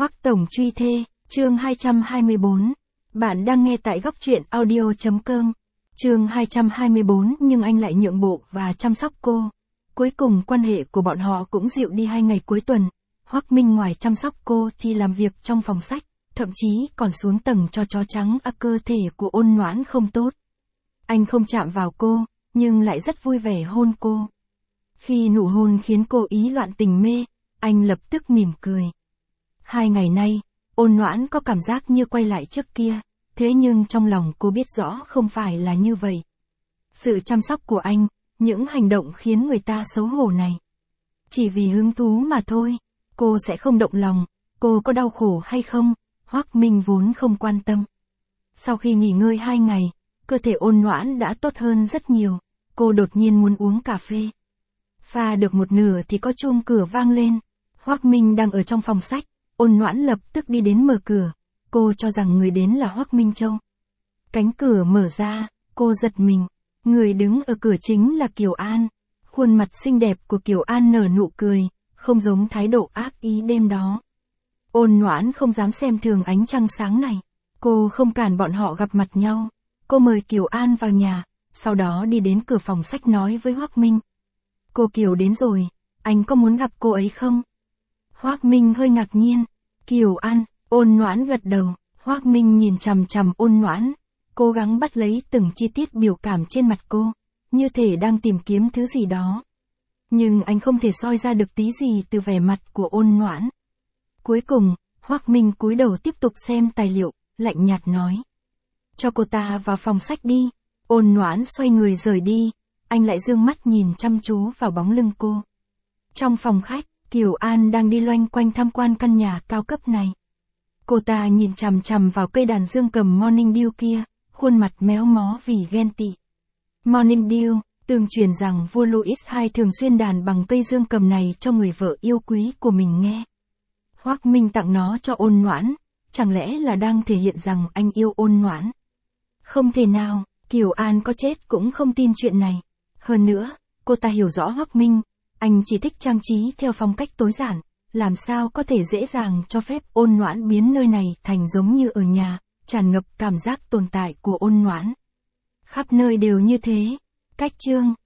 Hoắc Tổng truy thê, chương 224. Bạn đang nghe tại góc truyện audio.com. Chương 224 nhưng anh lại nhượng bộ và chăm sóc cô. Cuối cùng quan hệ của bọn họ cũng dịu đi 2 ngày cuối tuần. Hoắc Minh ngoài chăm sóc cô thì làm việc trong phòng sách, thậm chí còn xuống tầng cho chó trắng. Cơ thể của Ôn Noãn không tốt. Anh không chạm vào cô, nhưng lại rất vui vẻ hôn cô. Khi nụ hôn khiến cô ý loạn tình mê, anh lập tức mỉm cười. 2 ngày nay, Ôn Noãn có cảm giác như quay lại trước kia, thế nhưng trong lòng cô biết rõ không phải là như vậy. Sự chăm sóc của anh, những hành động khiến người ta xấu hổ này, chỉ vì hứng thú mà thôi, cô sẽ không động lòng. Cô có đau khổ hay không, Hoắc Minh vốn không quan tâm. Sau khi nghỉ ngơi 2 ngày, cơ thể Ôn Noãn đã tốt hơn rất nhiều. Cô đột nhiên muốn uống cà phê. Pha được một nửa thì có chuông cửa vang lên. Hoắc Minh đang ở trong phòng sách. Ôn Noãn lập tức đi đến mở cửa. Cô cho rằng người đến là Hoắc Minh Châu. Cánh cửa mở ra, cô giật mình. Người đứng ở cửa chính là Kiều An. Khuôn mặt xinh đẹp của Kiều An nở nụ cười, không giống thái độ ác ý đêm đó. Ôn Noãn không dám xem thường ánh trăng sáng này. Cô không cản bọn họ gặp mặt nhau. Cô mời Kiều An vào nhà, sau đó đi đến cửa phòng sách nói với Hoắc Minh. Cô Kiều đến rồi, anh có muốn gặp cô ấy không? Hoắc Minh hơi ngạc nhiên. Kiều An, Ôn Noãn gật đầu. Hoắc Minh nhìn chằm chằm Ôn Noãn, cố gắng bắt lấy từng chi tiết biểu cảm trên mặt cô, như thể đang tìm kiếm thứ gì đó. Nhưng anh không thể soi ra được tí gì từ vẻ mặt của Ôn Noãn. Cuối cùng, Hoắc Minh cúi đầu tiếp tục xem tài liệu, lạnh nhạt nói. Cho cô ta vào phòng sách đi. Ôn Noãn xoay người rời đi, anh lại dương mắt nhìn chăm chú vào bóng lưng cô. Trong phòng khách, Kiều An đang đi loanh quanh tham quan căn nhà cao cấp này. Cô ta nhìn chằm chằm vào cây đàn dương cầm Morning Dew kia, khuôn mặt méo mó vì ghen tị. Morning Dew, tương truyền rằng vua Louis II thường xuyên đàn bằng cây dương cầm này cho người vợ yêu quý của mình nghe. Hoắc Minh tặng nó cho Ôn Noãn, chẳng lẽ là đang thể hiện rằng anh yêu Ôn Noãn? Không thể nào, Kiều An có chết cũng không tin chuyện này. Hơn nữa, cô ta hiểu rõ Hoắc Minh, anh chỉ thích trang trí theo phong cách tối giản, làm sao có thể dễ dàng cho phép Ôn Noãn biến nơi này thành giống như ở nhà, tràn ngập cảm giác tồn tại của Ôn Noãn. Khắp nơi đều như thế. Cách chương